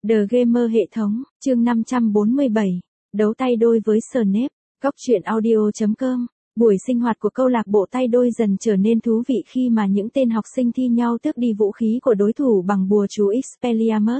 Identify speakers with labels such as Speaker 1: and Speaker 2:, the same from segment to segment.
Speaker 1: The Gamer hệ thống, chương 547, đấu tay đôi với Snape, Cóc truyện audio.com. Buổi sinh hoạt của câu lạc bộ tay đôi dần trở nên thú vị khi mà những tên học sinh thi nhau tước đi vũ khí của đối thủ bằng bùa chú Expelliarmus.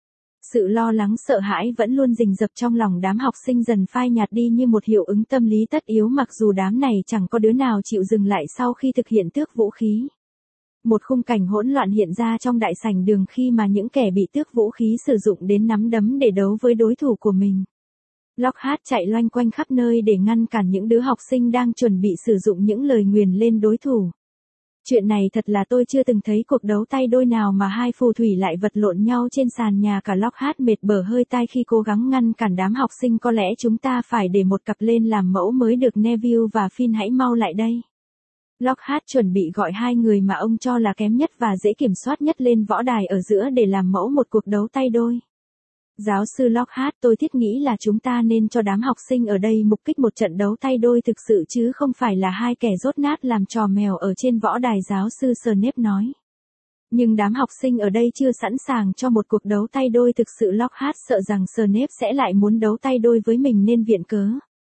Speaker 1: Sự lo lắng sợ hãi vẫn luôn rình rập trong lòng đám học sinh dần phai nhạt đi như một hiệu ứng tâm lý tất yếu, mặc dù đám này chẳng có đứa nào chịu dừng lại sau khi thực hiện tước vũ khí. Một khung cảnh hỗn loạn hiện ra trong đại sảnh đường khi mà những kẻ bị tước vũ khí sử dụng đến nắm đấm để đấu với đối thủ của mình. Lockhart chạy loanh quanh khắp nơi để ngăn cản những đứa học sinh đang chuẩn bị sử dụng những lời nguyền lên đối thủ. Chuyện này thật là tôi chưa từng thấy cuộc đấu tay đôi nào mà hai phù thủy lại vật lộn nhau trên sàn nhà cả. Lockhart mệt bở hơi tai khi cố gắng ngăn cản đám học sinh. Có lẽ chúng ta phải để một cặp lên làm mẫu mới được, Neville và Finn hãy mau lại đây. Lockhart chuẩn bị gọi hai người mà ông cho là kém nhất và dễ kiểm soát nhất lên võ đài ở giữa để làm mẫu một cuộc đấu tay đôi. Giáo sư Lockhart, tôi thiết nghĩ là chúng ta nên cho đám học sinh ở đây mục kích một trận đấu tay đôi thực sự chứ không phải là hai kẻ dốt nát làm trò mèo ở trên võ đài, giáo sư Snape nói. Nhưng đám học sinh ở đây chưa sẵn sàng cho một cuộc đấu tay đôi thực sự. Lockhart sợ rằng Snape sẽ lại muốn đấu tay đôi với mình nên viện cớ.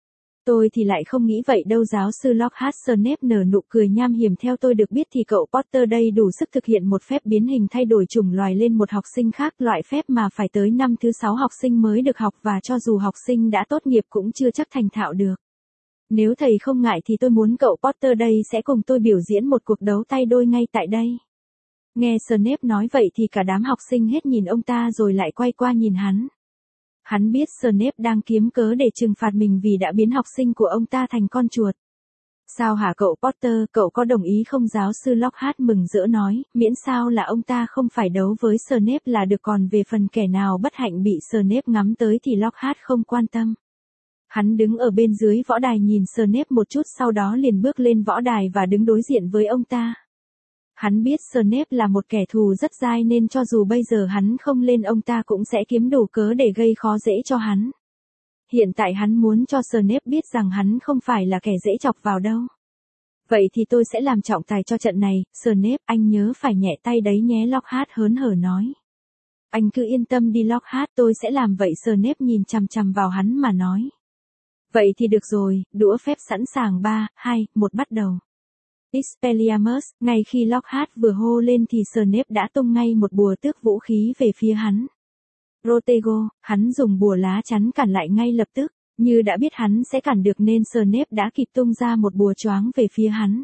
Speaker 1: Tôi thì lại không nghĩ vậy đâu, giáo sư Lockhart. Snape nở nụ cười nham hiểm. Theo tôi được biết thì cậu Potter đây đủ sức thực hiện một phép biến hình thay đổi chủng loài lên một học sinh khác, loại phép mà phải tới năm thứ 6 học sinh mới được học, và cho dù học sinh đã tốt nghiệp cũng chưa chắc thành thạo được. Nếu thầy không ngại thì tôi muốn cậu Potter đây sẽ cùng tôi biểu diễn một cuộc đấu tay đôi ngay tại đây. Nghe Snape nói vậy thì cả đám học sinh hết nhìn ông ta rồi lại quay qua nhìn hắn. Hắn biết Snape đang kiếm cớ để trừng phạt mình vì đã biến học sinh của ông ta thành con chuột. Sao hả cậu Potter, cậu có đồng ý không? Giáo sư Lockhart mừng rỡ nói, miễn sao là ông ta không phải đấu với Snape là được, còn về phần kẻ nào bất hạnh bị Snape ngắm tới thì Lockhart không quan tâm. Hắn đứng ở bên dưới võ đài nhìn Snape một chút, sau đó liền bước lên võ đài và đứng đối diện với ông ta. Hắn biết Snape là một kẻ thù rất dai nên cho dù bây giờ hắn không lên, ông ta cũng sẽ kiếm đủ cớ để gây khó dễ cho hắn. Hiện tại hắn muốn cho Snape biết rằng hắn không phải là kẻ dễ chọc vào đâu. Vậy thì tôi sẽ làm trọng tài cho trận này, Snape, anh nhớ phải nhẹ tay đấy nhé, Lockhart hớn hở nói. Anh cứ yên tâm đi Lockhart, tôi sẽ làm vậy. Snape nhìn chằm chằm vào hắn mà nói. Vậy thì được rồi, đũa phép sẵn sàng, 3, 2, 1 bắt đầu. Expelliarmus, ngay khi Lockhart vừa hô lên thì Snape đã tung ngay một bùa tước vũ khí về phía hắn. Protego, hắn dùng bùa lá chắn cản lại ngay lập tức, như đã biết hắn sẽ cản được nên Snape đã kịp tung ra một bùa choáng về phía hắn.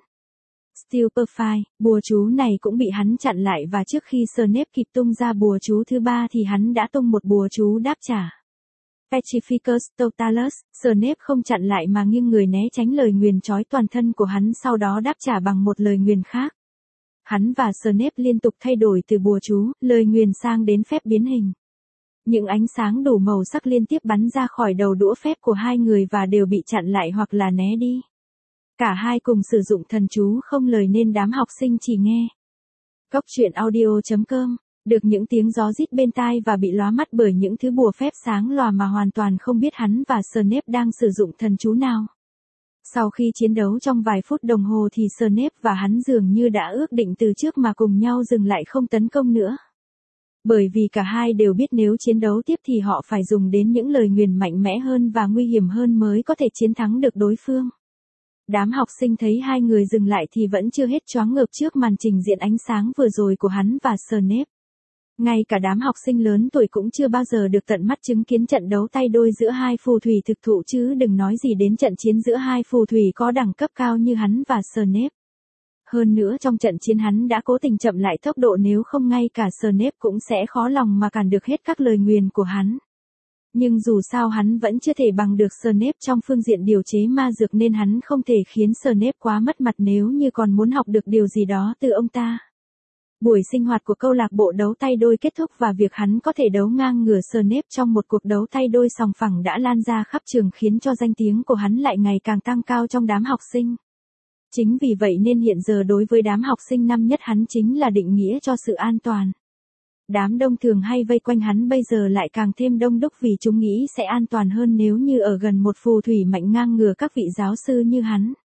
Speaker 1: Stupefy, bùa chú này cũng bị hắn chặn lại, và trước khi Snape kịp tung ra bùa chú thứ 3 thì hắn đã tung một bùa chú đáp trả. Petrificus Totalus, Snape không chặn lại mà nghiêng người né tránh lời nguyền trói toàn thân của hắn, sau đó đáp trả bằng một lời nguyền khác. Hắn và Snape liên tục thay đổi từ bùa chú, lời nguyền sang đến phép biến hình. Những ánh sáng đủ màu sắc liên tiếp bắn ra khỏi đầu đũa phép của hai người và đều bị chặn lại hoặc là né đi. Cả hai cùng sử dụng thần chú không lời nên đám học sinh chỉ nghe. Cóc truyện audio.com. Được những tiếng gió rít bên tai và bị lóa mắt bởi những thứ bùa phép sáng lòa mà hoàn toàn không biết hắn và Snape đang sử dụng thần chú nào. Sau khi chiến đấu trong vài phút đồng hồ thì Snape và hắn dường như đã ước định từ trước mà cùng nhau dừng lại không tấn công nữa. Bởi vì cả hai đều biết nếu chiến đấu tiếp thì họ phải dùng đến những lời nguyền mạnh mẽ hơn và nguy hiểm hơn mới có thể chiến thắng được đối phương. Đám học sinh thấy hai người dừng lại thì vẫn chưa hết choáng ngợp trước màn trình diễn ánh sáng vừa rồi của hắn và Snape. Ngay cả đám học sinh lớn tuổi cũng chưa bao giờ được tận mắt chứng kiến trận đấu tay đôi giữa hai phù thủy thực thụ, chứ đừng nói gì đến trận chiến giữa hai phù thủy có đẳng cấp cao như hắn và Snape. Hơn nữa trong trận chiến hắn đã cố tình chậm lại tốc độ, nếu không ngay cả Snape cũng sẽ khó lòng mà cản được hết các lời nguyền của hắn. Nhưng dù sao hắn vẫn chưa thể bằng được Snape trong phương diện điều chế ma dược nên hắn không thể khiến Snape quá mất mặt nếu như còn muốn học được điều gì đó từ ông ta. Buổi sinh hoạt của câu lạc bộ đấu tay đôi kết thúc và việc hắn có thể đấu ngang ngửa Snape trong một cuộc đấu tay đôi sòng phẳng đã lan ra khắp trường, khiến cho danh tiếng của hắn lại ngày càng tăng cao trong đám học sinh. Chính vì vậy nên hiện giờ đối với đám học sinh năm nhất hắn chính là định nghĩa cho sự an toàn. Đám đông thường hay vây quanh hắn bây giờ lại càng thêm đông đúc vì chúng nghĩ sẽ an toàn hơn nếu như ở gần một phù thủy mạnh ngang ngửa các vị giáo sư như hắn.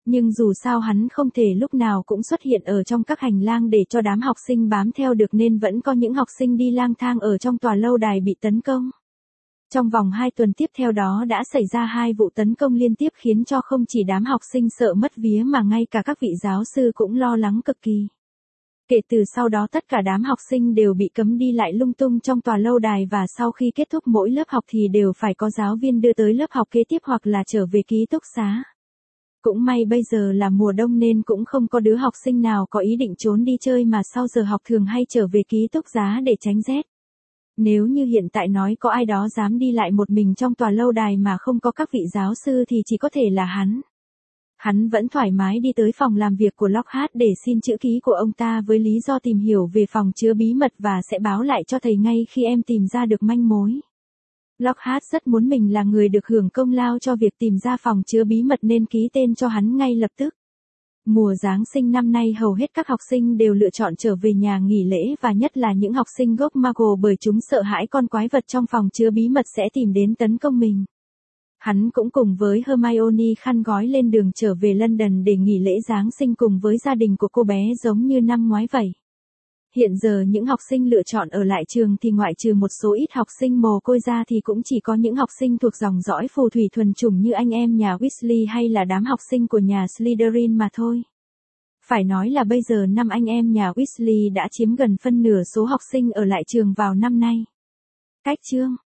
Speaker 1: Nhưng dù sao hắn không thể lúc nào cũng xuất hiện ở trong các hành lang để cho đám học sinh bám theo được nên vẫn có những học sinh đi lang thang ở trong tòa lâu đài bị tấn công. Trong vòng 2 tuần tiếp theo đó đã xảy ra 2 vụ tấn công liên tiếp khiến cho không chỉ đám học sinh sợ mất vía mà ngay cả các vị giáo sư cũng lo lắng cực kỳ. Kể từ sau đó tất cả đám học sinh đều bị cấm đi lại lung tung trong tòa lâu đài và sau khi kết thúc mỗi lớp học thì đều phải có giáo viên đưa tới lớp học kế tiếp hoặc là trở về ký túc xá. Cũng may bây giờ là mùa đông nên cũng không có đứa học sinh nào có ý định trốn đi chơi mà sau giờ học thường hay trở về ký túc xá để tránh rét. Nếu như hiện tại nói có ai đó dám đi lại một mình trong tòa lâu đài mà không có các vị giáo sư thì chỉ có thể là hắn. Hắn vẫn thoải mái đi tới phòng làm việc của Lockhart để xin chữ ký của ông ta với lý do tìm hiểu về phòng chứa bí mật và sẽ báo lại cho thầy ngay khi em tìm ra được manh mối. Lockhart rất muốn mình là người được hưởng công lao cho việc tìm ra phòng chứa bí mật nên ký tên cho hắn ngay lập tức. Mùa Giáng sinh năm nay hầu hết các học sinh đều lựa chọn trở về nhà nghỉ lễ và nhất là những học sinh gốc Muggle bởi chúng sợ hãi con quái vật trong phòng chứa bí mật sẽ tìm đến tấn công mình. Hắn cũng cùng với Hermione khăn gói lên đường trở về London để nghỉ lễ Giáng sinh cùng với gia đình của cô bé giống như năm ngoái vậy. Hiện giờ những học sinh lựa chọn ở lại trường thì ngoại trừ một số ít học sinh mồ côi ra thì cũng chỉ có những học sinh thuộc dòng dõi phù thủy thuần chủng như anh em nhà Weasley hay là đám học sinh của nhà Slytherin mà thôi. Phải nói là bây giờ 5 anh em nhà Weasley đã chiếm gần phân nửa số học sinh ở lại trường vào năm nay. Cách chương